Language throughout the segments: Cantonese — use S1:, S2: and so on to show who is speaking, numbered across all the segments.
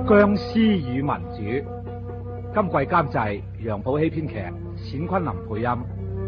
S1: 僵屍與民主，今季監製楊寶熙編劇，冼昆霖配音。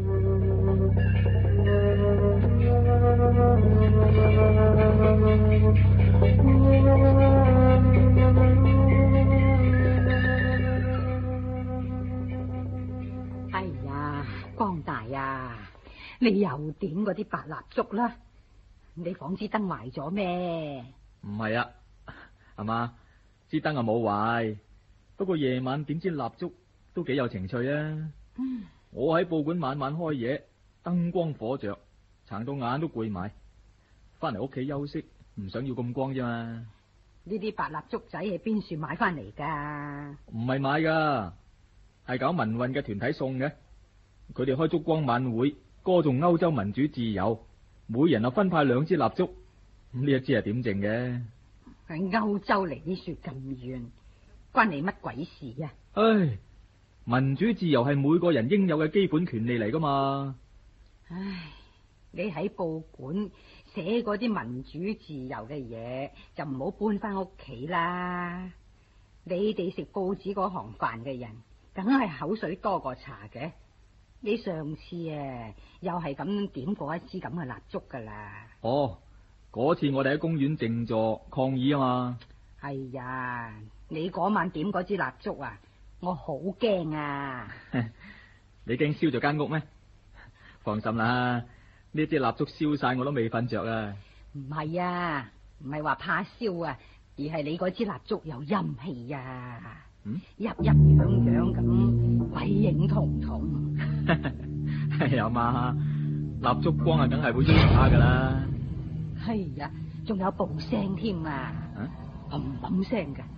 S2: 哎呀，光大啊，你又點嗰啲白蠟燭啦？你房支燈壞咗咩？
S3: 唔係啊，係嘛？支燈啊冇壞，不過夜晚點支蠟燭都幾有情趣啊！我喺報館晚晚開嘢，燈光火着，撐到眼都攰埋，翻嚟屋企休息，唔想要咁光啫嘛。
S2: 呢啲白蠟燭仔係邊處買翻嚟噶？
S3: 唔係買噶，係搞民運嘅團體送嘅。佢哋開燭光晚會，歌頌歐洲民主自由，每人啊分派2支蠟燭。呢一支係點剩嘅？
S2: 喺歐洲離啲雪咁遠，關你乜鬼事啊？
S3: 唉，民主自由係每個人應有嘅基本權利嚟噶嘛。
S2: 唉，你喺報館寫嗰啲民主自由嘅嘢，就唔好搬翻屋企啦。你哋食報紙嗰行飯嘅人，梗係口水多過茶嘅。你上次又係咁點過一支咁嘅蠟燭噶啦。
S3: 哦，嗰次我哋喺公園靜坐抗議啊嘛。
S2: 係呀，你嗰晚點嗰支蠟燭啊，我好驚啊！
S3: 你驚燒咗間屋咩？放心啦，呢支蠟燭燒晒我都未瞓着啊。
S2: 唔係啊，唔係話怕燒啊，而係你嗰支蠟燭有陰氣啊。一樣樣咁鬼影彤彤。
S3: 係啊嘛，蠟燭光啊，梗係會喐下噶啦。
S2: 係呀，仲有步聲添啊，砰砰聲噶。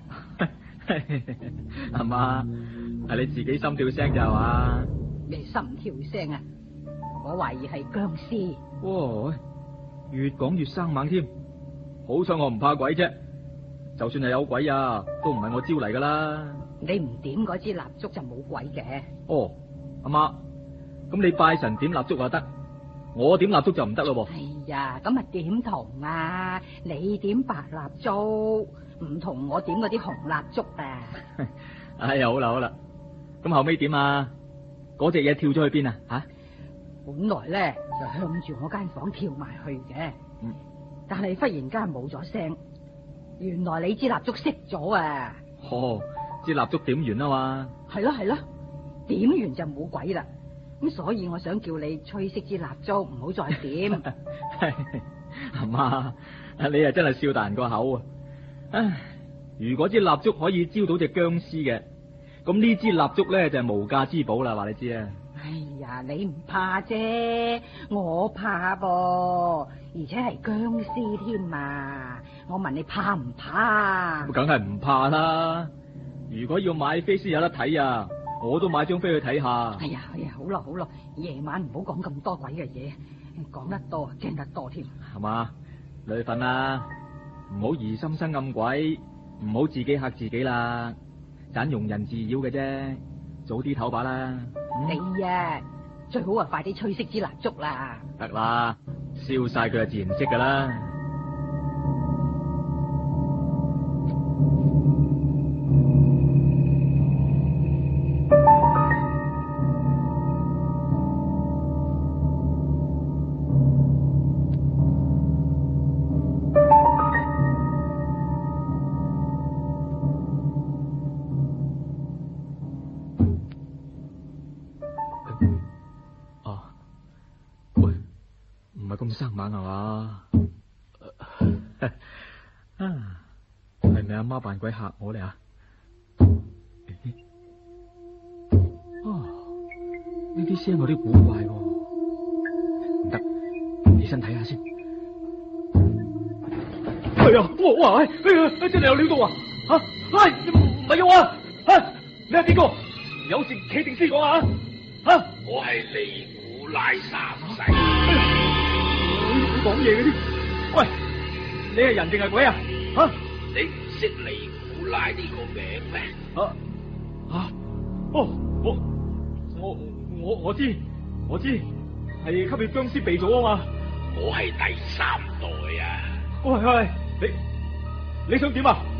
S3: 係嘛，係你自己心跳聲咋嘛？
S2: 咩心跳聲啊？我懷疑係僵屍。
S3: 哇，越講越生猛添。好彩我唔怕鬼啫，就算係有鬼啊，都唔係我招嚟噶啦。
S2: 你唔點嗰支蠟燭就冇鬼嘅。
S3: 哦，阿媽，咁你拜神點蠟燭就得，我點蠟燭就唔得咯噃。
S2: 係呀，咁啊點同啊？你點白蠟燭，唔同我點嗰啲紅蠟燭啊。
S3: 哎呀，好啦好啦，咁後尾點啊？嗰隻嘢跳咗去邊啊？吓？
S2: 本來咧就向住我間房跳埋去嘅，但係忽然間冇咗聲，原來你支蠟燭熄咗啊！
S3: 哦，支蠟燭點完啊嘛？
S2: 係咯，點完就冇鬼啦。咁所以我想叫你吹熄支蠟燭，唔好再點。
S3: 阿媽，你啊真係笑大人個口啊！唉，如果支蠟燭可以招到隻僵屍嘅，咁呢支蠟燭咧就係無價之寶啦，話你知啊！
S2: 哎呀，你唔怕啫，我怕噃，而且係僵屍添啊！我問你怕唔怕？
S3: 梗係唔怕啦！如果要買飛先有得睇啊，我都買張飛去睇下。
S2: 哎呀，好啦，夜晚唔好講咁多鬼嘅嘢，講得多驚得多添。
S3: 係嘛，你去瞓啦，唔好疑心生暗鬼，唔好自己嚇自己啦，盞庸人自擾嘅啫，早啲唞把啦。
S2: 你啊，最好快啲吹熄支蠟燭啦。
S3: 得啦，燒晒佢就自然熄噶啦。生猛係嘛？係咪阿媽扮鬼嚇我哋啊？呢啲聲有啲古怪喎，唔得，起身睇下先。係啊，哇！真係有料到啊！吓，唔係我啊！你係邊個？有事企定先講啊！
S4: 我係尼古拉3世。
S3: 講嘢嗰啲，喂，你係人定係鬼啊？
S4: 你唔識尼古拉呢個名咩？
S3: 我知，係吸血僵屍鼻祖啊嘛。
S4: 我係第3代啊。
S3: 喂，你想點啊？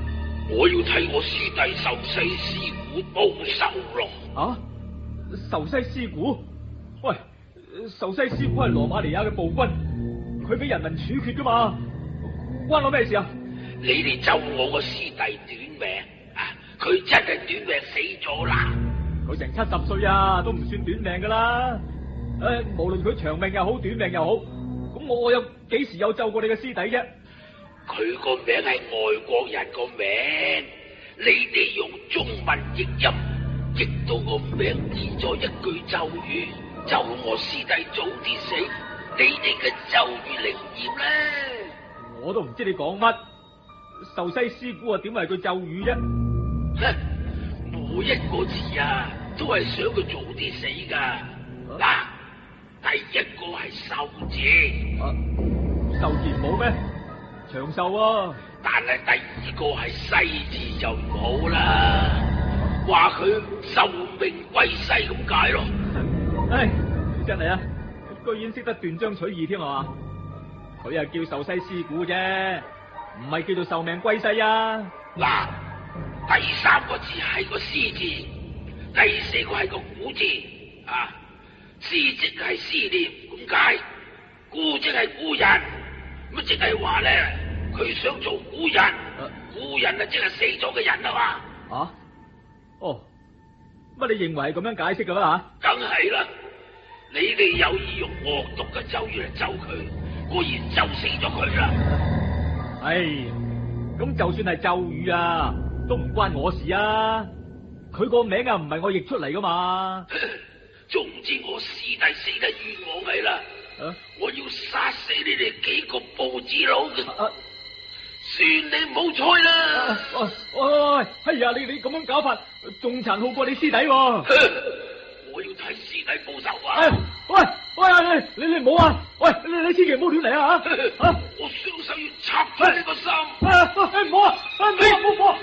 S4: 我要替我師弟壽西師傅報仇咯。
S3: 啊，壽西師傅？喂，壽西師傅係羅馬尼亞嘅暴君，佢俾人民處決噶嘛，關我咩事啊？
S4: 你哋咒我個師弟短命啊！佢真係短命死咗啦！
S3: 佢成70歲啊，都唔算短命噶啦。無論佢長命又好，短命又好，咁我又幾時有咒過你嘅師弟啫？
S4: 佢個名係外國人個名，你哋用中文譯音，譯到個名變咗一句咒語，咒我師弟早啲死，你哋嘅咒語靈驗咧。
S3: 我都唔知你講乜，壽西師傅啊，點係句咒語啫？
S4: 每一個字啊，都係想佢早啲死噶。嗱，第一個係壽字，
S3: 壽字冇咩？長壽啊！
S4: 但係第二個係西字就唔好啦，話佢壽命歸西咁解咯。
S3: 唉，真係啊，居然識得斷章取義添係嘛？佢係叫壽西師傅啫，唔係叫做壽命歸西啊！
S4: 嗱，第三個字係個思字，第四個係個古字啊。思即係思念咁解，故即係故人，咁即係話咧，佢想做古人，古人啊即係死咗嘅人啊嘛。
S3: 啊？哦，乜你認為係咁樣解釋噶啦吓？
S4: 梗係啦，你哋有意用惡毒嘅咒語嚟咒佢，果然咒死咗佢啦。
S3: 唉，咁就算係咒語啊，都唔關我事啊。佢個名啊，唔係我譯出嚟噶嘛。
S4: 總之我師弟死得冤枉係啦，我要殺死你哋幾個報紙佬嘅。算你唔好彩啦。
S3: 喂，哎呀，你咁樣搞法，仲殘酷過你師弟喎。
S4: 我要替師弟報仇啊！
S3: 喂，你唔好啊！喂，你千祈唔好亂嚟啊！吓，
S4: 我雙手要插穿你個心。
S3: 唔好啊！唔好！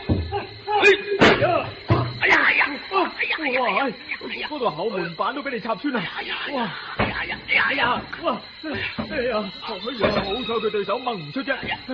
S4: 哎呀！
S3: 嗰度口門板都俾你插穿啦！哇！好彩佢對手掹唔出啫！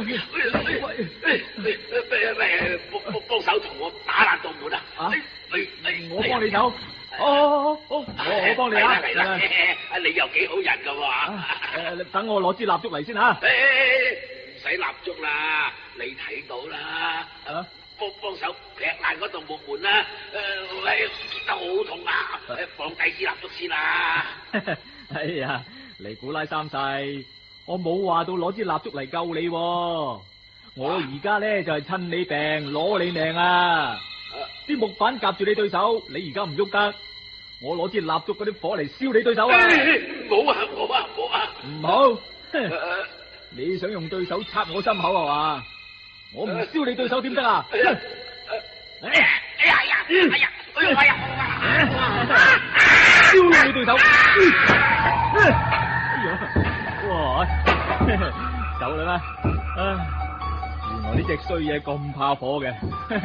S4: 幫手同我打爛道門啊！
S3: 我幫你手。我幫你啊！
S4: 嚟啦！你又幾好人噶喎！
S3: 等我攞支蠟燭嚟先吓。
S4: 唔使蠟燭啦，你睇到啦。幫手劈爛嗰道木門啦！見得好痛啊！放低支蠟燭先啦。
S3: 哎呀，尼古拉三世，我冇話到攞支蠟燭嚟救你，我而家咧就係趁你病攞你命啊！啲木板夾住你對手，你而家唔喐得，我攞支蠟燭嗰啲火嚟燒你對手啊！
S4: 冇啊！
S3: 唔好，你想用對手插我心口係嘛？我唔燒你對手點得啊？
S4: 哎呀！
S3: 燒你對手！哇！走啦咩？原來呢隻衰嘢咁怕火嘅。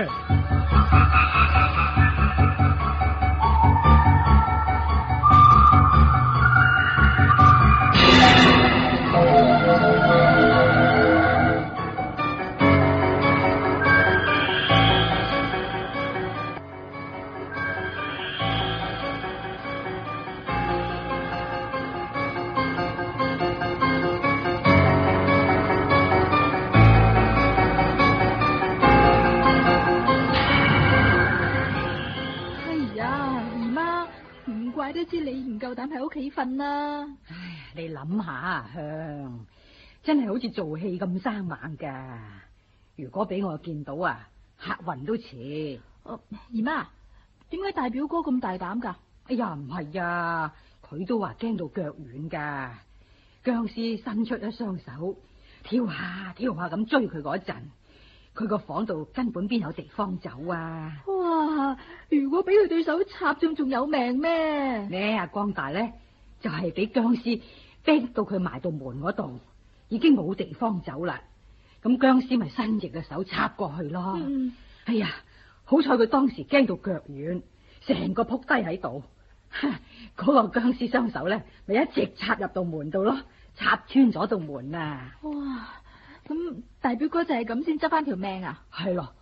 S5: 夠膽喺屋企瞓啦！
S2: 唉，你諗下啊，香真係好似做戲咁生猛噶。如果俾我見到啊，嚇暈都似。
S5: 姨媽，點解大表哥咁大膽噶？
S2: 哎呀，唔係啊，佢都話驚到腳軟噶。僵屍伸出一雙手，跳下跳下咁追佢嗰陣，佢個房度根本邊有地方走啊！
S5: 哇！如果俾佢對手插中，仲有命咩？
S2: 呢阿光大咧就係俾僵屍逼到佢埋到門嗰度，已經冇地方走啦。咁僵屍咪伸直嘅手插過去咯。哎呀，好彩佢當時驚到腳軟，成個撲低喺度。嗰個僵屍雙手咧咪一直插入到門度咯，插穿咗道門啊！
S5: 哇！咁大表哥就係咁先執翻條命啊？
S2: 係咯，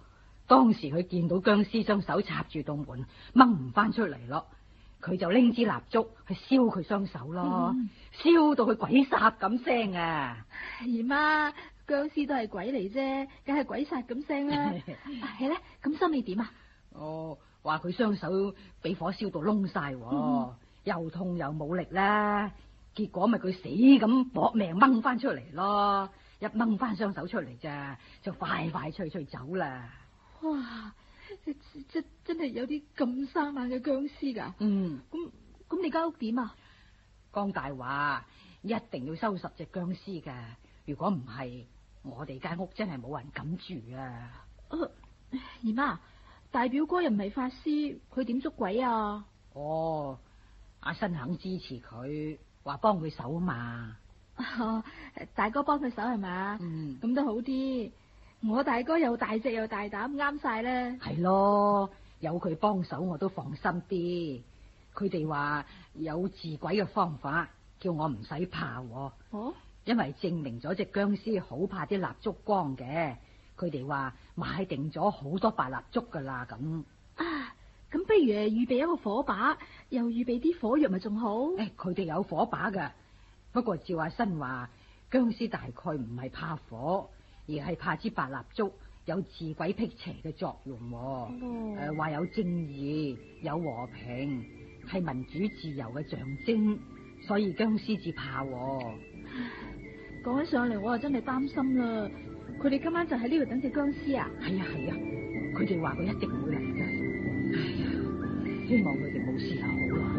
S2: 當時佢見到僵屍雙手插住道門，掹唔翻出嚟咯，佢就拎支蠟燭去燒佢雙手咯，燒到佢鬼殺咁聲啊！
S5: 姨媽，僵屍都係鬼嚟啫，梗係鬼殺咁聲啦。係咧，咁心你點啊？
S2: 哦，話佢雙手俾火燒到燶晒，又痛又冇力啦，結果咪佢死咁搏命掹翻出嚟咯，一掹翻雙手出嚟咋，就快快脆脆走啦。
S5: 哇！真係有啲咁生猛嘅僵屍噶。咁你間屋點啊？
S2: 江大話一定要收拾隻僵屍噶，如果唔係，我哋間屋真係冇人敢住啊！
S5: 姨媽，大表哥又唔係法師，佢點捉鬼啊？
S2: 哦，阿新肯支持佢，話幫佢手嘛。
S5: 大哥幫佢手係嘛？咁都好啲。我大哥又大隻又大膽，啱晒啦。
S2: 係咯，有佢幫手我都放心啲。佢哋話有治鬼嘅方法，叫我唔使怕。
S5: 哦，
S2: 因為證明咗隻僵屍好怕啲蠟燭光嘅。佢哋話買定咗好多白蠟燭噶啦。咁
S5: 咁不如預備一個火把，又預備啲火藥咪仲好？
S2: 佢哋有火把噶，不過照阿新話，僵屍大概唔係怕火，而係怕支白蠟燭有治鬼辟邪嘅作用。話有正義，有和平，係民主自由嘅象徵，所以僵屍至怕。
S5: 講起上嚟，我啊真係擔心啦。佢哋今晚就喺呢度等隻僵屍啊？
S2: 係啊，佢哋話佢一定會嚟嘅。哎呀，希望佢哋冇事就好啦。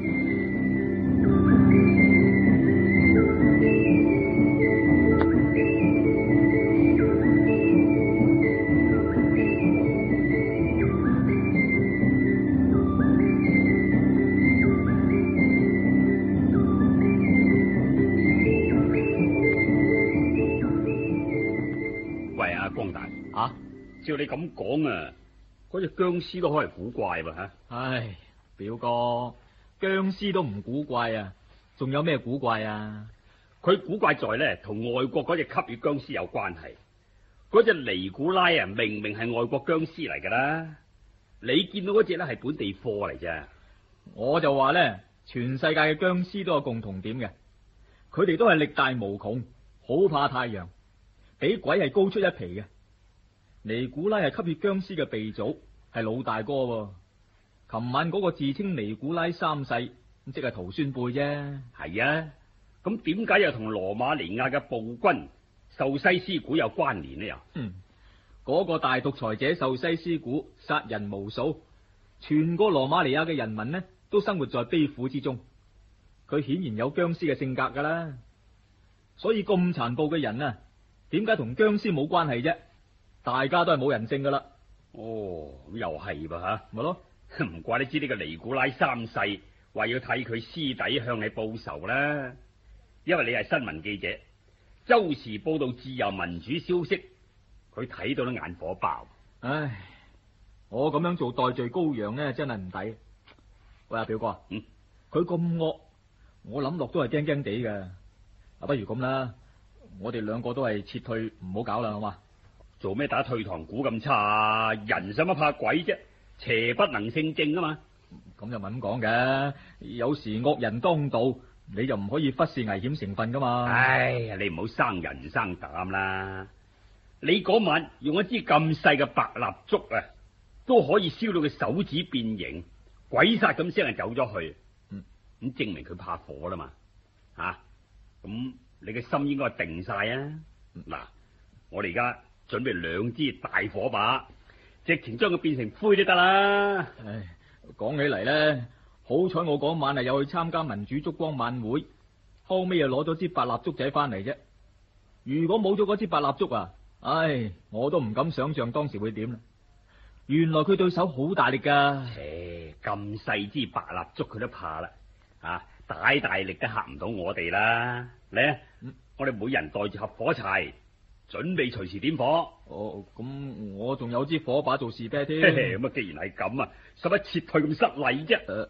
S4: 照你咁講啊，嗰隻僵屍都可係古怪喎吓。
S3: 唉，表哥，僵屍都唔古怪啊，仲有咩古怪啊？
S4: 佢古怪在咧，同外國嗰隻吸血僵屍有關係。嗰隻尼古拉啊，明明係外國僵屍嚟噶啦，你見到嗰隻咧係本地貨嚟啫。
S3: 我就話咧，全世界嘅僵屍都有共同點嘅，佢哋都係力大無窮，好怕太陽，比鬼係高出一皮嘅。尼古拉係吸血僵屍嘅鼻祖，係老大哥喎。琴晚嗰個自稱尼古拉三世，即係徒孫輩啫。
S4: 係啊，咁點解又同羅馬尼亞嘅暴君壽西斯古有關聯呢？又
S3: 嗰個大獨裁者壽西斯古殺人無數，全個羅馬尼亞嘅人民呢都生活在悲苦之中。佢顯然有僵屍嘅性格噶啦，所以咁殘暴嘅人啊，點解同僵屍冇關係啫？大家都係冇人性噶啦。
S4: 哦，又係噃吓，
S3: 咪咯，
S4: 唔怪你知呢個尼古拉三世話要替佢師弟向你報仇啦。因為你係新聞記者，周時報道自由民主消息，佢睇到都眼火爆。
S3: 唉，我咁樣做代罪羔羊呢，真係唔抵。喂，阿表哥，佢咁惡，我諗落都係驚驚地嘅。不如咁啦，我哋兩個都係撤退，唔好搞啦，好嘛？
S4: 做咩打退堂鼓咁差？人使乜怕鬼啫？邪不能勝正啊嘛！
S3: 咁就唔係咁講嘅，有時惡人當道，你就唔可以忽視危險成分噶嘛。
S4: 唉呀，你唔好生人生膽啦！你嗰晚用一支咁細嘅白蠟燭啊，都可以燒到佢手指變形，鬼殺咁聲就走咗去。咁證明佢怕火啦嘛。咁你嘅心應該定晒啊！嗱，我哋而家準備2支大火把，直情將佢變成灰都得啦。
S3: 唉，講起嚟咧，好彩我嗰晚係有去參加民主燭光晚會，後尾又攞咗支白蠟燭仔翻嚟啫。如果冇咗嗰支白蠟燭啊，唉，我都唔敢想象當時會點啦。原來佢對手好大力噶。
S4: 咁細支白蠟燭佢都怕啦，大力都嚇唔到我哋啦。嚟，我哋每人帶住盒火柴，準備隨時點火。
S3: 哦，咁我仲有支火把做士啤添。
S4: 咁既然係咁啊，使乜撤退咁失禮啫？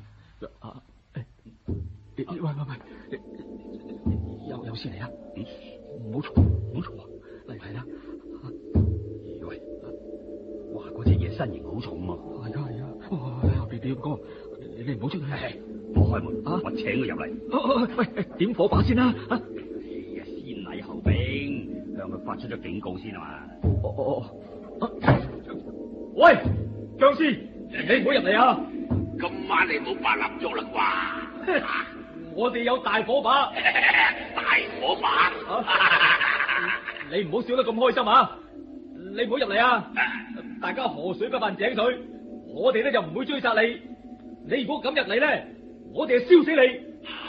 S3: 喂，有事嚟啊！唔好嘈，唔好嘈啊！嚟啦！喂，
S6: 身形好重啊！
S3: 係啊，表哥，你唔好出去，
S6: 我開門，我請佢入嚟。
S3: 喂，點火把先啦！
S6: 先禮後兵，向佢發出咗警告先啊嘛。
S3: 喂，僵屍，你唔好入嚟啊！
S4: 今晚你冇白蠟燭啦啩？
S3: 我哋有大火把，
S4: 大火把。
S3: 你唔好笑得咁開心啊！你唔好入嚟啊！大家河水不犯井水，我哋咧就唔會追殺你。你如果敢入嚟咧，我哋就燒死你。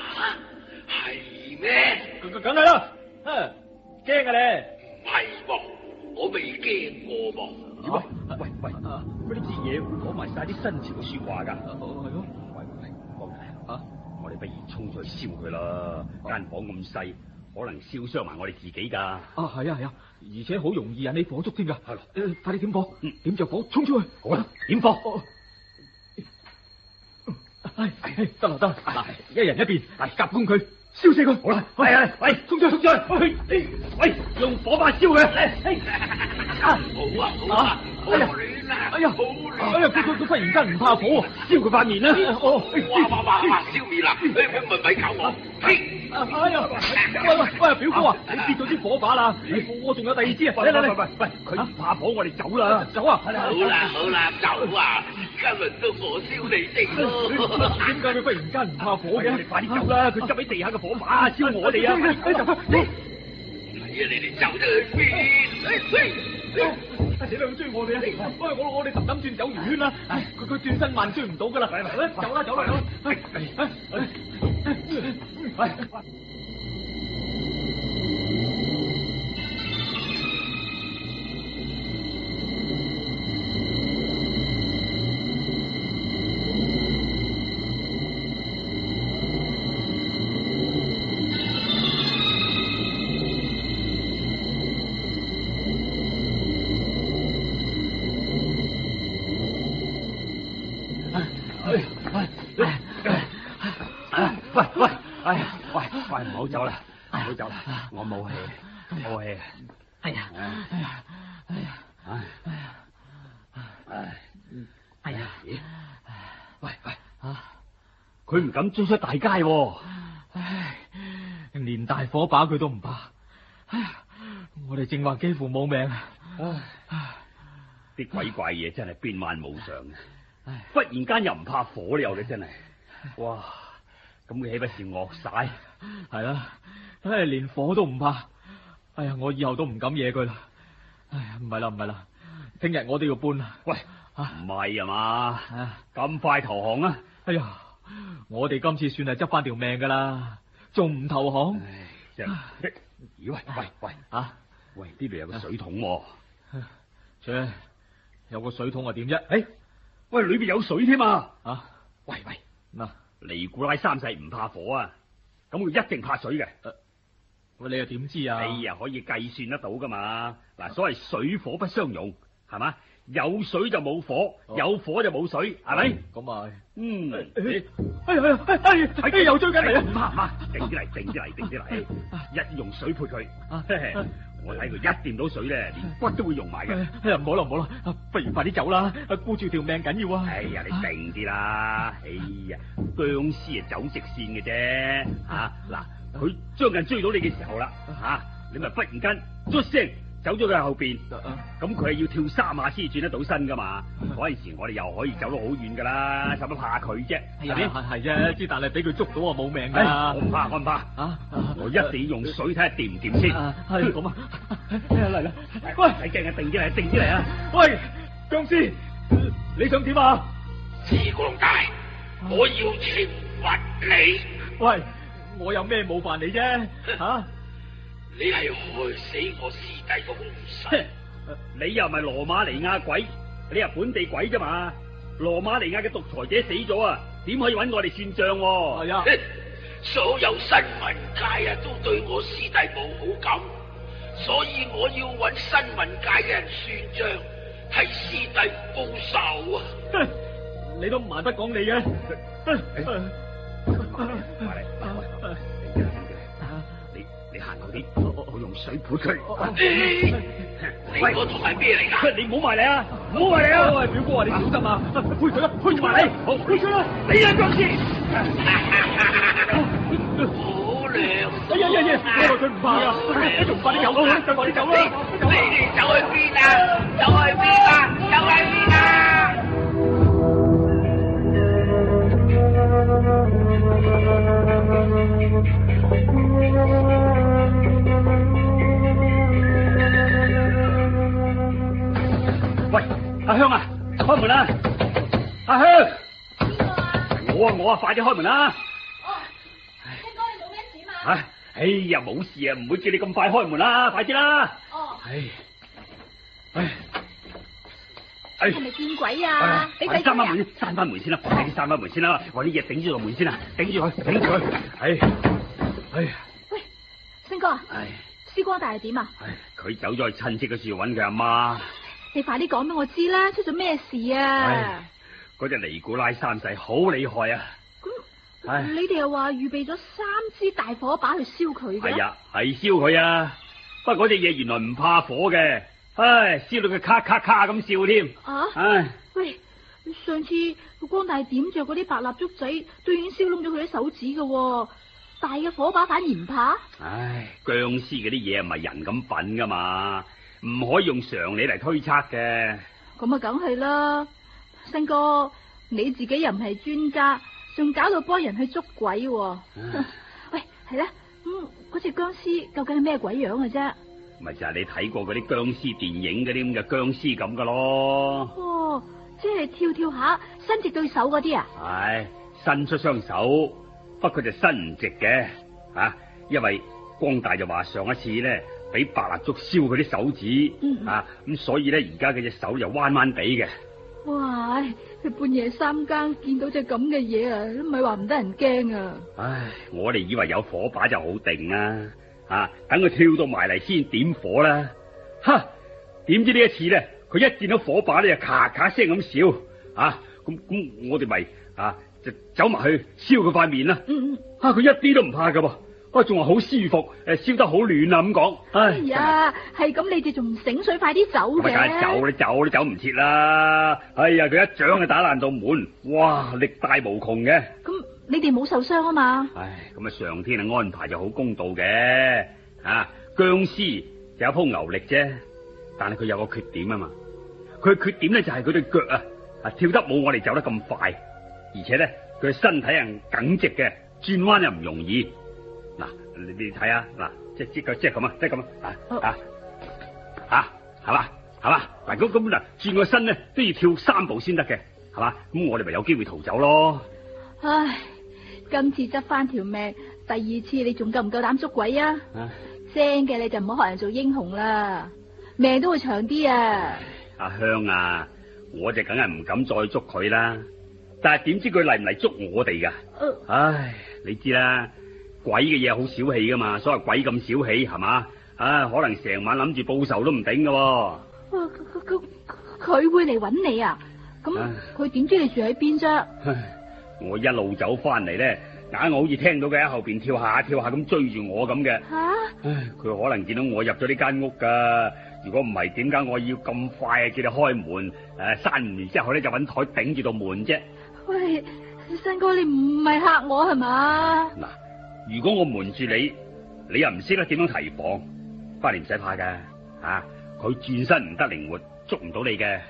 S4: 係咩？
S3: 梗係啦，驚啊你？
S4: 唔係喎，我未驚過噃。
S6: 喂，呢支嘢講埋晒啲新潮嘅說話噶。
S3: 係咯。
S6: 喂，我哋不如衝出去燒佢啦！間房咁細，可能燒傷埋我哋自己噶。
S3: 係啊，而且好容易引起火燭添噶。
S6: 係咯，
S3: 快啲點火，點着火，衝出去。
S6: 好啦，點火。
S3: 得啦，嗱，一人一邊，嚟夾攻佢，燒死佢。好啦，喂，衝出去，
S6: 喂，用火把燒佢。
S4: 好啊，好亂啦，
S3: 哎呀，佢忽然間唔怕火，燒佢塊面啦。
S4: 哇，燒面啦，咪搞我。
S3: 喂，表哥啊，你跌咗支火把啦，我仲有第二支啊。
S6: 喂，佢唔怕火，我哋走啦。
S3: 走啊！
S4: 好啦，走啊！而家輪到我燒你哋咯。
S3: 點解佢忽然間唔怕火嘅？
S6: 你快啲走啦！佢執喺地下嘅火把燒我哋啊！
S4: 你哋走得去邊？
S3: 死啦！追我哋啊！我哋揼轉走圓圈啦！佢轉身慢追唔到噶啦！走啦！
S6: 喂，唔好走啦，我冇氣。
S2: 哎呀，
S6: 喂，佢唔敢追出大街喎。
S3: 連大火把佢都唔怕。我哋正話幾乎冇命。
S6: 啲鬼怪嘢真係變幻無常嘅，忽然間又唔怕火了嘅真係。哇！咁佢豈不是惡晒？
S3: 係啦，連火都唔怕。哎呀，我以後都唔敢惹佢啦。哎呀，唔係啦，聽日我都要搬啦。喂，
S6: 唔係啊嘛，咁快投降啊？
S3: 哎呀，我哋今次算係執翻條命噶啦，仲唔投降？
S6: 喂，呢度有個水桶喎。
S3: 有個水桶啊？點啫？
S6: 喂，裏邊有水添啊！喂，
S3: 嗱，
S6: 尼古拉三世唔怕火啊，咁佢一定怕水嘅。
S3: 喂，你又點知啊？
S6: 你可以計算得到噶嘛？嗱，所謂水火不相容，係嘛？有水就冇火，有火就冇水，係咪？
S3: 咁啊，
S6: 又追緊嚟啊！唔怕，定啲嚟，一用水潑佢。我睇佢一掂到水咧，連骨都會溶埋嘅。
S3: 唔好啦，不如快啲走啦，顧住條命緊要啊！
S6: 哎呀，你定啲啦！僵屍係走直線嘅啫。嗱，佢將近追到你嘅時候啦，你咪忽然間捽聲走咗佢後邊，咁佢係要跳3下先轉得到身噶嘛？嗰陣時我哋又可以走得好遠噶啦，使乜怕佢啫？
S3: 係啫，之但係俾佢捉到啊冇命噶。
S6: 我唔怕，我一定要用水睇下掂唔掂先。
S3: 係咁啊！嚟啦！喂，
S6: 你驚啊？定啲嚟啊！
S3: 喂，僵屍，你想點啊？
S4: 紫光大，我要懲罰你。
S3: 喂，我有咩冒犯你啫？
S4: 你係害死我師弟個兇手。
S6: 你又唔係羅馬尼亞鬼，你係本地鬼啫嘛？羅馬尼亞嘅獨裁者死咗啊，點可以揾我哋算賬？
S3: 係啊，
S4: 所有新聞界都對我師弟冇好感，所以我要揾新聞界嘅人算賬，替師弟報仇啊！
S3: 你都唔蠻不講理嘅。
S6: 你行後啲，我用水潑佢。
S4: 你嗰套係咩嚟噶？
S6: 你唔好埋嚟啊！ 唔好啊你啊！
S3: 喂，表哥啊，你小心啊！
S6: 配佢啦，配埋你，好，配佢啦，你啊僵屍！
S4: 好涼！
S6: 哎呀，佢唔怕啊！你仲快啲走啦，快啲走啦！
S4: 你哋走去邊啊？走去邊啊？走去邊啊？
S6: 喂，阿香啊，開門啦！阿香，我啊，快啲開門啦！
S5: 聽講你冇咩事嘛？
S6: 哎呀，冇事啊，唔會叫你咁快開門啦，快啲啦！
S5: 係咪見鬼啊？你
S6: 閂翻門，閂翻門先啦，快啲閂翻門先啦！我啲嘢頂住個門先啦，頂住佢！哎呀！
S5: 喂，星哥，師光大係點啊？
S6: 佢走咗去親戚嗰處揾佢阿媽。
S5: 你快啲講俾我知啦，出咗咩事啊？
S6: 嗰隻尼古拉三世好厲害啊！
S5: 咁你哋又話預備咗3支大火把去燒佢嘅？
S6: 係啊，係燒佢啊！不過嗰隻嘢原來唔怕火嘅，燒到佢咔咔咔咁笑添。
S5: 喂，上次光大點着嗰啲白蠟燭仔都已經燒燶咗佢啲手指㗎，大嘅火把反而唔怕？
S6: 僵屍嗰啲嘢唔係人咁品噶嘛，唔可以用常理嚟推測嘅。
S5: 咁啊，梗係啦，新哥你自己又唔係專家，仲搞到幫人去捉鬼。喂，係啦，嗰隻僵屍究竟係咩鬼樣嘅啫？
S6: 咪就係你睇過嗰啲僵屍電影嗰啲咁嘅僵屍咁噶咯。
S5: 哦，即係跳跳下伸直對手嗰啲啊？
S6: 伸出雙手，不過就伸唔直嘅，因為光大就話上一次咧俾白蠟燭燒佢啲手指，咁所以咧而家佢隻手就彎彎地嘅。
S5: 哇！佢半夜3更見到隻咁嘅嘢啊，都唔係話唔得人驚啊！
S6: 我哋以為有火把就好定啦，等佢跳到埋嚟先點火啦。點知呢一次咧，佢一見到火把咧就咔咔聲咁笑，咁我哋咪就走埋去燒佢塊面啦。佢一啲都唔怕噶噃，仲話好舒服，燒得好暖啊咁講。
S5: 哎呀，係咁你哋仲唔醒水快啲走嘅？
S6: 梗係走都走唔切啦。哎呀，佢一掌就打爛道門，哇，力大無窮嘅。
S5: 咁你哋冇受傷啊嘛？
S6: 咁啊上天啊安排就好公道嘅。僵屍就有鋪牛力啫，但係佢有個缺點啊嘛。佢嘅缺點咧就係佢對腳跳得冇我哋走得咁快，而且咧佢身體係耿直嘅，轉彎又唔容易。嗱，你睇下，嗱，即係咁啊，即係咁係嘛？嗱，咁嗱，轉個身咧都要跳3步先得嘅，係嘛？咁我哋咪有機會逃走咯。
S5: 今次執翻條命，第2次你仲夠唔夠膽捉鬼啊？精嘅你就唔好學人做英雄啦，命都會長啲啊！
S6: 阿香啊，我就梗係唔敢再捉佢啦。但係點知佢嚟唔嚟捉我哋噶？你知啦，鬼嘅嘢好小氣噶嘛，所謂鬼咁小氣係嘛？可能成晚諗住報仇都唔頂噶。
S5: 佢會嚟搵你啊？咁佢點知你住喺邊啫？
S6: 我一路走翻嚟咧，硬我好似聽到佢喺後邊跳下咁追住我咁嘅。佢可能見到我入咗呢間屋噶。如果唔係，點解我要咁快叫你開門？閂門完之後咧就搵台頂住道門啫。喂，
S5: 新哥，你唔係嚇我係嘛？
S6: 嗱，如果我瞞住你，你又唔識得點樣提防，翻嚟唔使怕噶。佢轉身唔得靈活，捉唔到你嘅。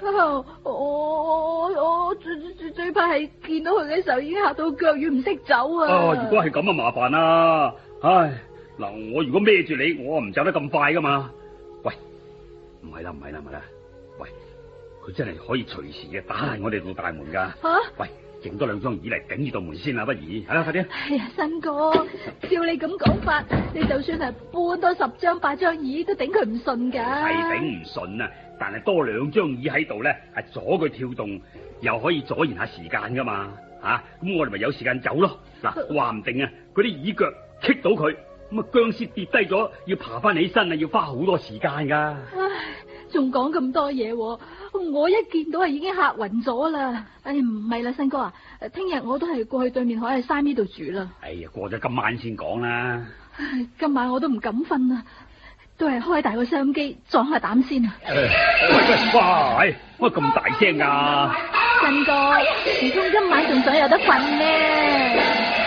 S5: 我最怕係見到佢嘅時候已經嚇到腳軟唔識走啊！
S6: 如果係咁啊，麻煩啦。嗱，我如果孭住你，我唔走得咁快噶嘛。喂，唔係啦，喂，佢真係可以隨時嘅打爛我哋道大門噶。喂，整多2張椅嚟頂住道門先啦，不如快啲。
S5: 哎呀，新哥，照你咁講法，你就算係搬多10張8張椅都頂佢唔順噶。
S6: 係頂唔順啊！但係多2張椅喺度咧，係阻佢跳動，又可以阻延下時間噶嘛。咁我哋咪有時間走咯。嗱，話唔定啊，嗰啲椅腳棘到佢，咁啊僵屍跌低咗，要爬翻起身啊，要花好多時間噶。
S5: 仲講咁多嘢，我一見到已經嚇暈咗啦。唔係啦，新哥啊，聽日我都係過去對面海麗山呢度住啦。
S6: 過咗今晚先講啦。
S5: 今晚我都唔敢瞓啊， 都係開大個收音機壯下膽先啊！
S6: 喂，哇，乜咁大聲啊？
S5: 新哥，唔通今晚仲想有得瞓咩？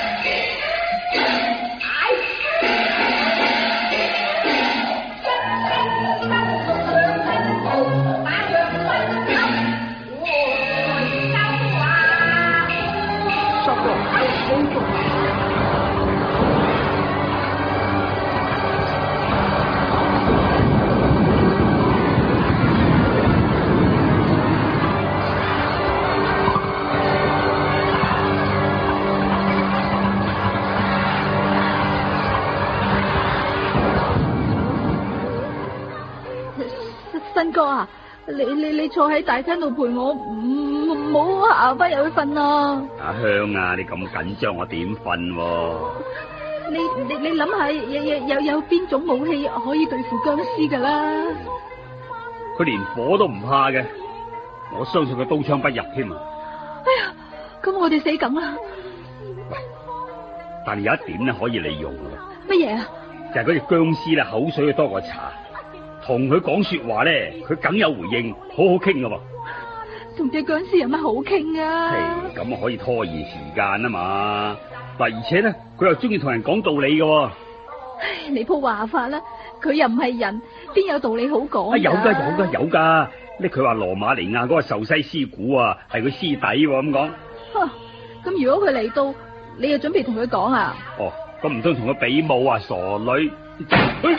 S5: 新哥啊，你坐喺大廳度陪我，唔好行翻入去瞓啊！
S6: 阿香啊，你咁緊張，我點瞓？
S5: 你諗下，有邊種武器可以對付僵屍噶啦？
S6: 佢連火都唔怕嘅，我相信佢刀槍不入添啊！
S5: 哎呀，咁我哋死梗啦！
S6: 喂，但係有一點咧可以利用嘅。
S5: 乜嘢啊？
S6: 就係嗰隻僵屍咧，口水多過茶。同佢講說話咧，佢梗有回應，好好傾噶喎。
S5: 同隻僵屍有乜好傾啊？
S6: 係咁可以拖延時間啊嘛。嗱，而且咧，佢又中意同人講道理噶。
S5: 唉，你鋪話法啦，佢又唔係人，邊有道理好講？
S6: 有噶。呢佢話羅馬尼亞嗰個壽西師古啊，係佢師弟咁講。
S5: 咁如果佢嚟到，你又準備同佢講啊？
S6: 哦，咁唔通同佢比武啊，傻女！救命！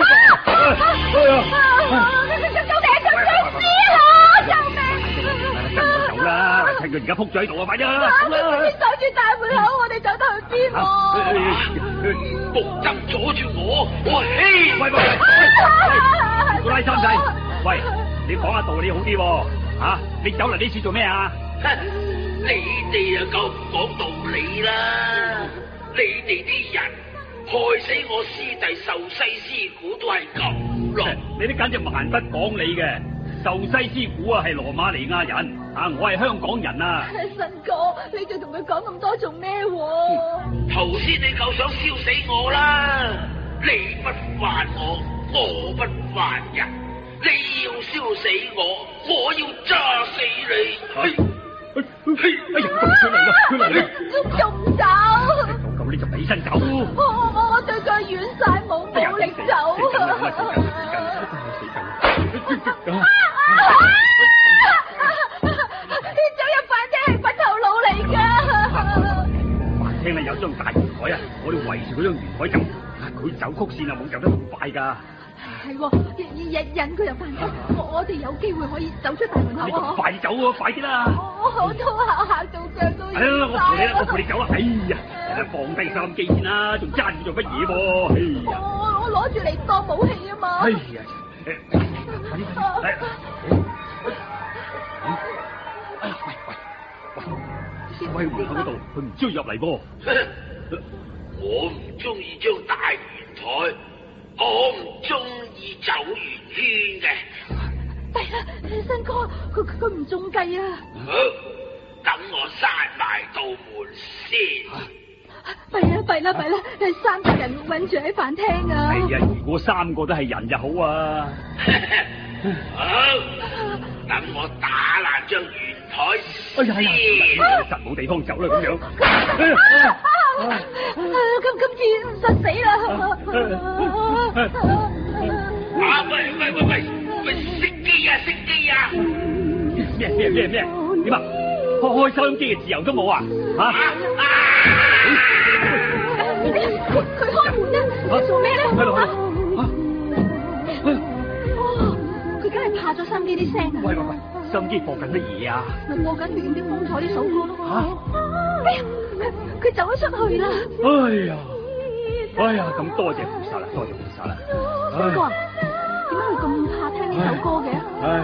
S6: 走啦！趁佢而家撲咗喺度啊，快啲啦！
S5: 你守住大門口，我哋走得去邊？
S4: 木針阻住我，喂，
S6: 古拉三仔，喂，你講下道理好啲，吓，你走嚟呢次做咩啊？
S4: 你哋啊夠唔講道理啦！你哋啲人害死我師弟壽西師古都係咁咯！
S6: 你啲簡直蠻不講理嘅。壽西師古啊係羅馬尼亞人，啊我係香港人啊！
S5: 新哥，你仲同佢講咁多做咩？
S4: 頭先你夠想燒死我啦！你不犯我，我不犯人。你要燒死我，我要炸死你！
S6: 哎呀，佢嚟啦！
S5: 仲走？
S6: 咁你就起身走。
S5: 我對腳軟晒，冇力走。走入飯廳係笨頭佬嚟噶。
S6: 飯廳咧有張大圓台啊，我哋圍住嗰張圓台走。佢走曲線啊，冇走得咁快噶。係，引佢入飯廳，我哋有機會可以走出大門口啊！快走啊，快啲啦！我都行到腳都軟晒。我陪你走啦！哎呀，放低收音機先啦，仲揸住做乜嘢喎？哎呀，
S5: 我攞住嚟當武器啊嘛！
S6: 哎呀，喂，門口嗰度，佢唔追入嚟噃。
S4: 我唔中意張大圓台，我唔中意走圓圈嘅。
S5: 弊啦，新哥，佢唔中計啊！
S4: 等我閂埋道門先。
S5: 弊啦，三個人困住喺飯廳啊！
S6: 哎呀，如果三個都係人就好啊！
S4: 好，等我打爛張圓台先。
S6: 哎呀，實冇地方走啦咁樣。
S5: 今次實死啦！
S4: 喂，熄機啊！
S6: 咩？點啊？開收音機嘅自由都冇啊？吓！
S5: 佢開門啫，你做咩咧？佢梗係怕咗收音機啲聲啊！
S6: 喂，收音機播緊乜嘢啊？
S5: 咪播緊《戀的風采》呢首歌咯。哎呀，佢走咗出去啦！
S6: 哎呀，咁多謝菩薩啦！
S5: 新哥啊，點解會咁怕聽呢首歌嘅？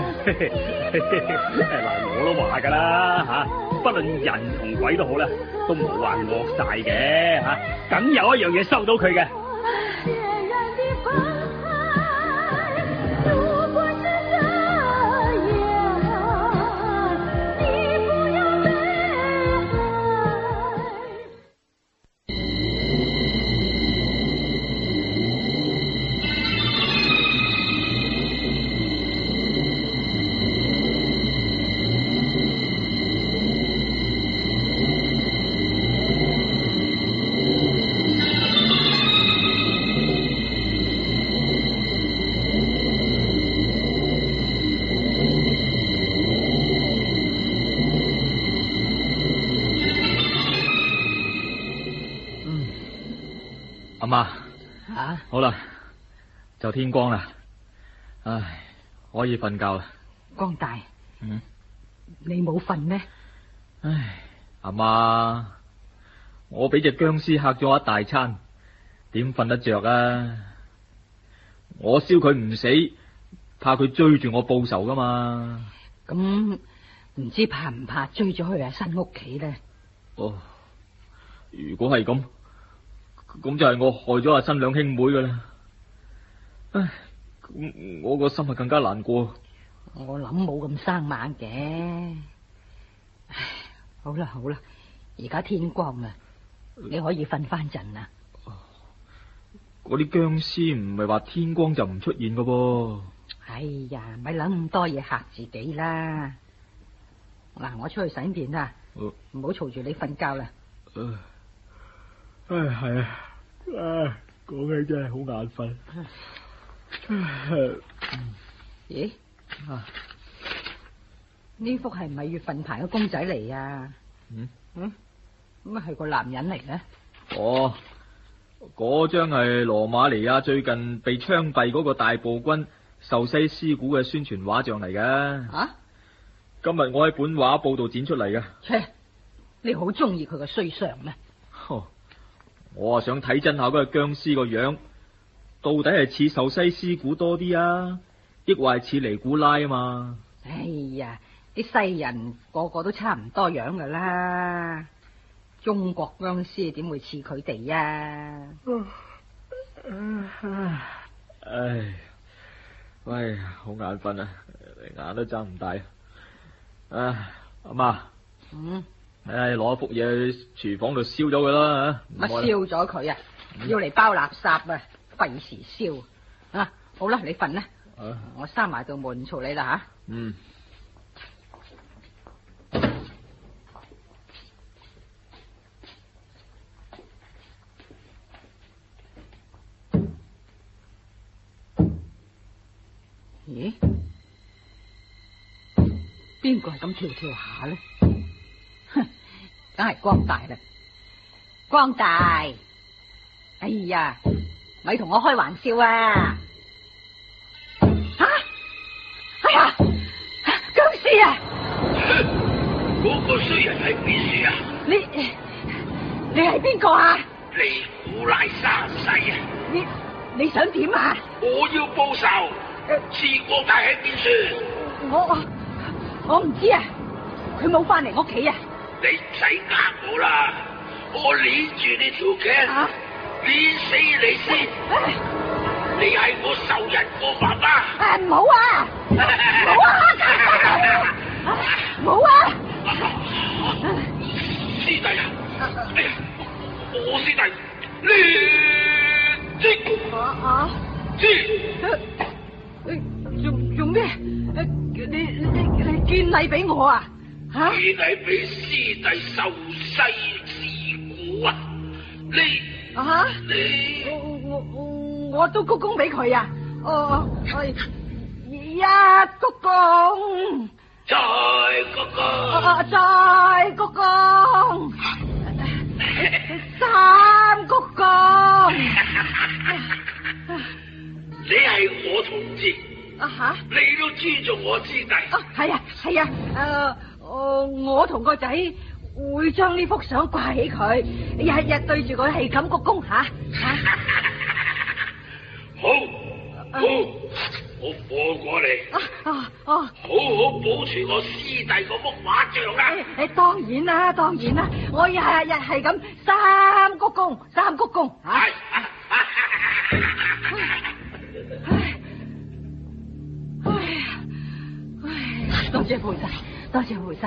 S6: 嗱，我都話噶啦吓，不論人同鬼都好啦，都冇話惡晒嘅吓，梗有一樣嘢收到佢嘅。
S3: 阿媽，
S2: 啊，
S3: 好啦，就天光啦，唉，可以瞓覺啦。
S2: 光大，
S3: 嗯，
S2: 你冇瞓咩？
S3: 唉，阿媽，我俾隻僵屍嚇咗我一大餐，點瞓得着啊？我燒佢唔死，怕佢追住我報仇噶嘛。
S2: 咁唔知怕唔怕追咗去阿新屋企咧？
S3: 哦，如果係咁，咁就係我害咗阿新兩兄妹噶啦。唉，咁我個心係更加難過。
S2: 我諗冇咁生猛嘅。唉，好啦好啦，而家天光啦，你可以瞓翻陣啦。
S3: 嗰啲僵屍唔係話天光就唔出現噶噃。
S2: 哎呀，咪諗咁多嘢嚇自己啦。嗱，我出去洗面啦，唔好嘈住你瞓覺啦。
S3: 唉，係啊，講起真係好眼瞓。
S2: 咦？呢幅係咪月份牌嘅公仔嚟啊？咁啊係個男人嚟嘅。
S3: 哦，嗰張係羅馬尼亞最近被槍斃嗰個大暴君壽西師古嘅宣傳畫像嚟嘅。
S2: 啊？
S3: 今日我喺本畫報度展出嚟嘅。
S2: 切，你好中意佢個衰相咩？
S3: 我啊想睇真下嗰個僵屍個樣，到底係似壽西師古多啲啊，抑或係似尼古拉啊嘛？
S2: 哎呀，啲西人個個都差唔多樣噶啦，中國僵屍點會似佢哋呀？
S3: 唉，喂，好眼瞓啊，眼都睜唔大。阿媽，唉，攞幅嘢去廚房度燒咗佢啦吓。
S2: 乜燒咗佢啊？要嚟包垃圾啊！費事燒啊！好啦，你瞓啦，我閂埋道門嘈你啦吓。咦？邊個係咁跳跳下咧？哼，梗係光大啦！光大，哎呀，咪同我開玩笑啊！吓，哎呀，僵屍啊！
S4: 嗰個衰人係邊處啊？
S2: 你係邊個啊？
S4: 尼古拉三世啊！
S2: 你想點啊？
S4: 我要報仇。次光大喺邊處？
S2: 我唔知啊，佢冇翻嚟屋企啊！
S4: 你唔使呃我啦，我捏住你條頸，捏死你先！你係我仇人個爸爸！
S2: 唔好啊！唔好啊！
S4: 師弟啊！哎呀，我師弟
S2: 做咩？你捐禮俾我啊？吓？
S4: 捐禮俾師弟壽西師古啊！
S2: 我都鞠躬俾佢啊！一鞠躬，
S4: 再鞠躬，
S2: 再鞠躬，三鞠躬。
S4: 你係我同志，你都尊重我師弟。
S2: 係啊，我同個仔會將呢幅相掛起佢，日日對住佢係咁鞠躬吓。
S4: 好，我放過你。好好保存我師弟嗰幅畫像啦。
S2: 當然啦，我日日係咁三鞠躬吓。多謝菩薩。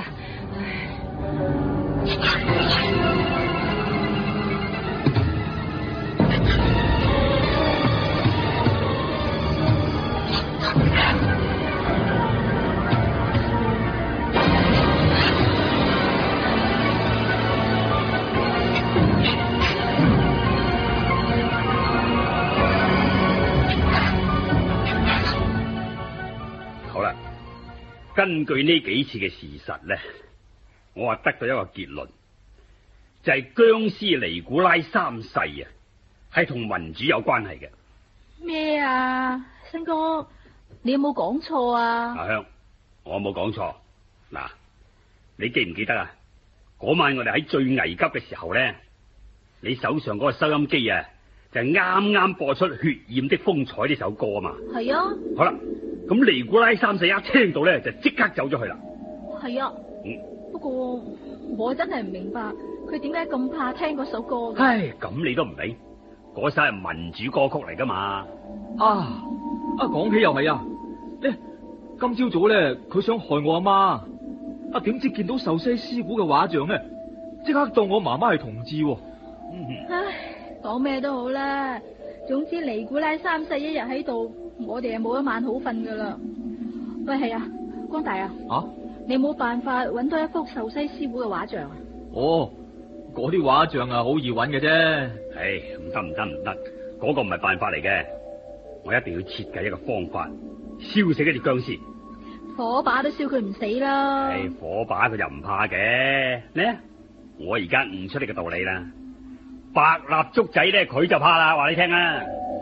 S6: 好啦，根據呢幾次嘅事實咧，我話得到一個結論，就係僵屍尼古拉三世啊， 係同民主有關係嘅。
S5: 咩啊，新哥，你有冇講錯啊？
S6: 阿香，我冇講錯。嗱，你記唔記得啊？嗰晚我哋喺最危急嘅時候咧，你手上嗰個收音機啊，就係啱啱播出《血染的風采》呢首歌啊嘛。
S5: 係啊。
S6: 好啦，咁尼古拉三世一聽到咧，就即刻走咗去啦。
S5: 係啊。不過我真係唔明白佢點解咁怕聽嗰首歌。
S6: 唉，咁你都唔明？嗰首係民主歌曲嚟噶嘛？
S3: 講起又係啊！今朝早咧，佢想害我阿媽，點知見到壽西師傅嘅畫像咧，即刻當我媽媽係同志。
S5: 唉，講咩都好啦，總之尼古拉三世一日喺度，我哋係冇一晚好瞓噶啦。喂，係啊，光大啊，你冇辦法搵到一幅壽西師傅嘅畫像啊？
S3: 嗰啲畫像啊，好易搵嘅啫。
S6: 唉，唔得，嗰個唔係辦法嚟嘅，我一定要設計一個方法，燒死嗰隻僵屍。
S5: 火把都燒佢唔死啦。
S6: 唉，火把佢就唔怕嘅。呢，我而家悟出呢個道理啦。白蠟燭仔咧，佢就怕啦，話你聽啊。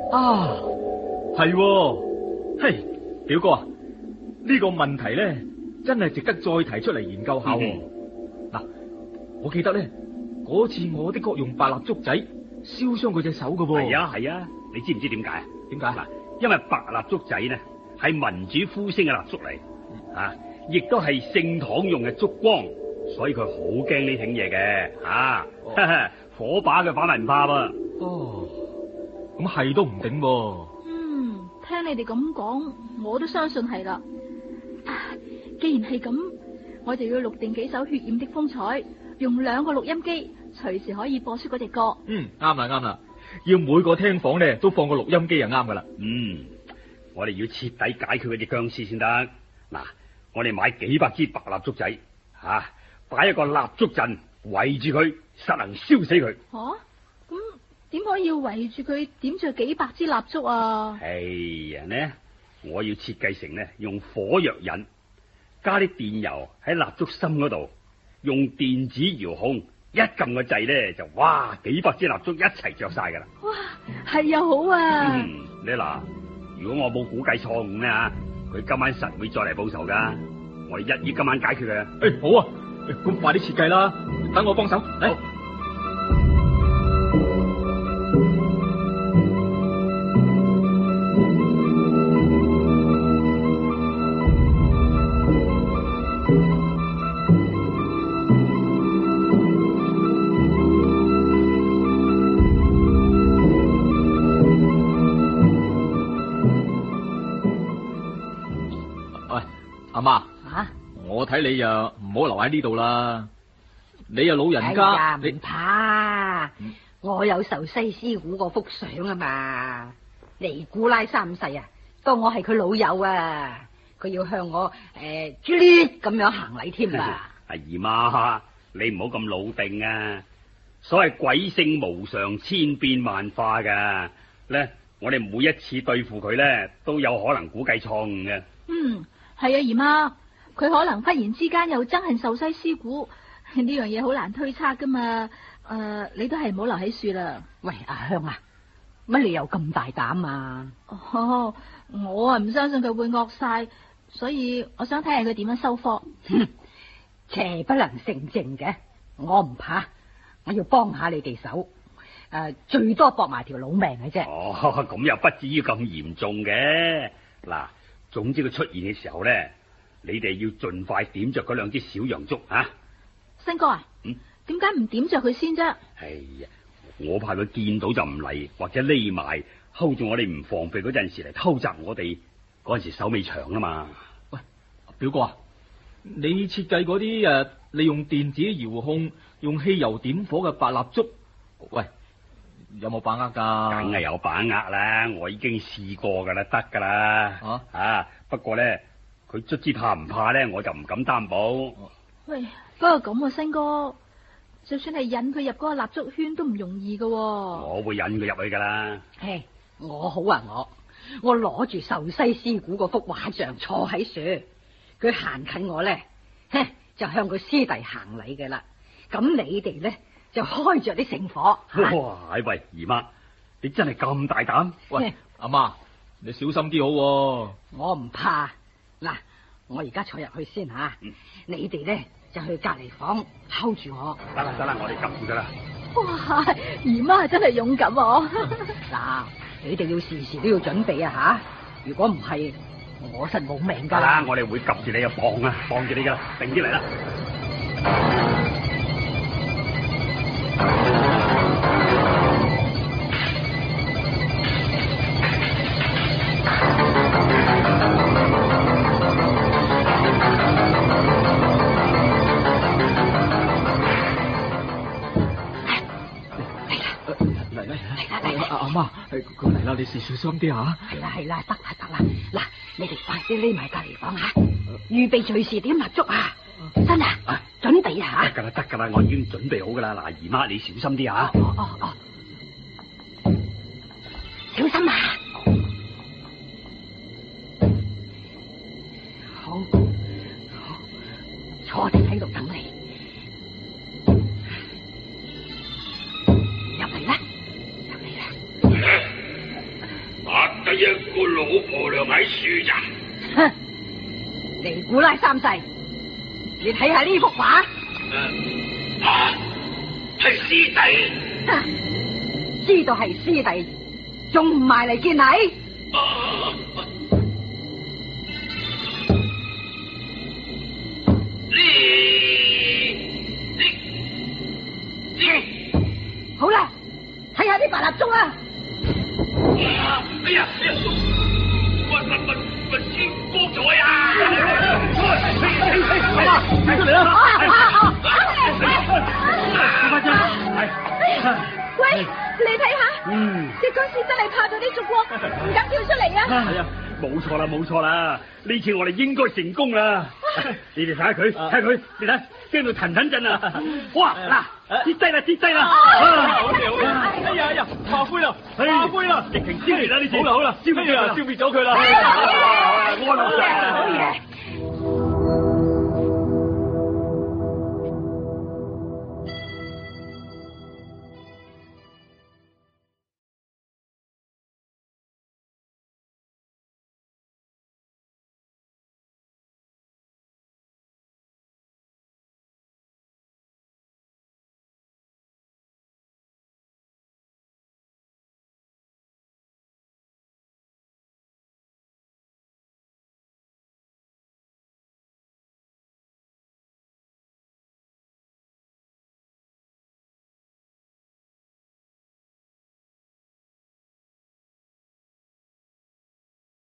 S3: 係，嘿，表哥啊，呢個問題咧，真係值得再提出嚟研究下。嗱，我記得咧，嗰次我的確用白蠟燭仔燒傷佢隻手噶。
S6: 係啊，你知唔知點解？
S3: 點解？
S6: 嗱，因為白蠟燭仔呢係民主呼聲嘅蠟燭嚟，亦都係聖堂用嘅燭光，所以佢好驚呢挺嘢嘅。火把佢反為唔怕噃。
S3: 咁係都唔定噃。
S5: 聽你哋咁講，我都相信係啦。既然係咁，我就要錄定幾首血染的風采，用2個錄音機，隨時可以播出嗰隻歌。
S3: 啱啦，要每個廳房咧都放個錄音機就啱噶啦。
S6: 我哋要徹底解決嗰隻僵屍先得。嗱，我哋買幾百支白蠟燭仔，擺一個蠟燭陣圍住佢，實能燒死佢。
S5: 咁點可以圍住佢點着幾百支蠟燭啊？
S6: 呢，我要設計成呢，用火藥引，加啲電油喺蠟燭心嗰度，用電子遙控一撳個掣咧，就哇幾百支蠟燭一齊着晒噶啦。
S5: 哇，係又好啊。
S6: 你嗱，如果我冇估計錯誤咧佢今晚實會再嚟報仇噶。我哋一於今晚解決嘅。
S3: 好啊，咁快啲設計啦，等我幫手嚟。阿媽，我睇你又唔好留喺呢度啦。你又老人家，
S2: 你唔怕？我有壽西師傅嗰幅相啊嘛。尼古拉三世啊，當我係佢老友啊，佢要向我朱烈咁樣行禮添啊。
S6: 阿姨媽，你唔好咁老定啊！所謂鬼性無常，千變萬化噶咧，我哋每一次對付佢咧，都有可能估計錯誤嘅。
S5: 係啊，姨媽，佢可能忽然之間又憎恨壽西師傅，呢樣嘢好難推測噶嘛。你都係唔好留喺樹啦。
S2: 喂，阿香啊，乜你又咁大膽啊？
S5: 我啊唔相信佢會惡晒，所以我想睇下佢點樣收科。
S2: 邪不能勝正嘅，我唔怕，我要幫下你哋手。最多搏埋條老命嘅啫。
S6: 咁又不至於咁嚴重嘅。嗱，總之佢出現嘅時候咧，你哋要盡快點着嗰2支小洋燭啊！
S5: 新哥啊，點解唔點着佢先啫？
S6: 我怕佢見到就唔嚟，或者匿埋睺住我哋唔防備嗰陣時嚟偷襲我哋，嗰陣時手尾長啊嘛。
S3: 喂，表哥啊，你設計嗰啲利用電子遙控、用汽油點火嘅白蠟燭，喂，有冇把握噶？
S6: 梗係有把握啦，我已經試過噶啦，得噶啦。不過咧，佢卒之怕唔怕咧，我就唔敢擔保。
S5: 喂，不過咁啊，新哥，就算係引佢入嗰個蠟燭圈都唔容易噶。
S6: 我會引佢入去噶啦。
S2: 我好啊，我攞住壽西師傅嗰幅畫像坐喺樹，佢行近我咧，就向佢師弟行禮嘅啦。咁你哋咧就開着啲聖火。
S6: 哇！喂，姨媽， 你真係咁大膽？
S3: 喂，阿媽，你小心啲好喎。
S2: 我唔怕。嗱，我而家坐入去先吓，你哋咧就去隔籬房睺住我。
S6: 得啦，我哋及住噶啦。
S5: 哇，姨媽真係勇敢哦！
S2: 嗱，你哋要時時都要準備啊吓，如果唔係，我實冇命噶。
S6: 得啦，我哋會及住你啊，傍住你噶，定啲嚟啦。
S3: 阿媽，佢嚟啦，你小心啲吓。
S2: 係啦，得啦。嗱，你哋快啲匿埋隔籬房吓，預備隨時點蠟燭啊！真啊，準備啊吓。
S6: 得噶啦，我已經準備好噶啦。嗱，姨媽你小心啲吓。
S2: 哦，小心啊！好，坐定喺度等你。入嚟啦！
S4: 得一個老婆娘喺樹咋？
S2: 哼！尼古拉三世，你睇下呢幅畫。
S4: 係師弟。
S2: 知道係師弟，仲唔埋嚟見你？好啦，睇下啲白蠟燭啊！
S4: 哎呀！我天光咗呀！
S6: 睇出嚟啦！
S5: 喂，你睇下，隻僵屍真係怕咗啲燭光，唔敢跳出嚟啊！
S6: 係啊，冇錯啦，呢次我哋應該成功啦！你哋睇下佢，你睇驚到騰震啊！哇，嗱，跌低啦！
S3: 好嘅，哎呀，化灰啦，直情燒嚟啦呢次，好啦，消滅咗佢啦，
S2: 好嘢！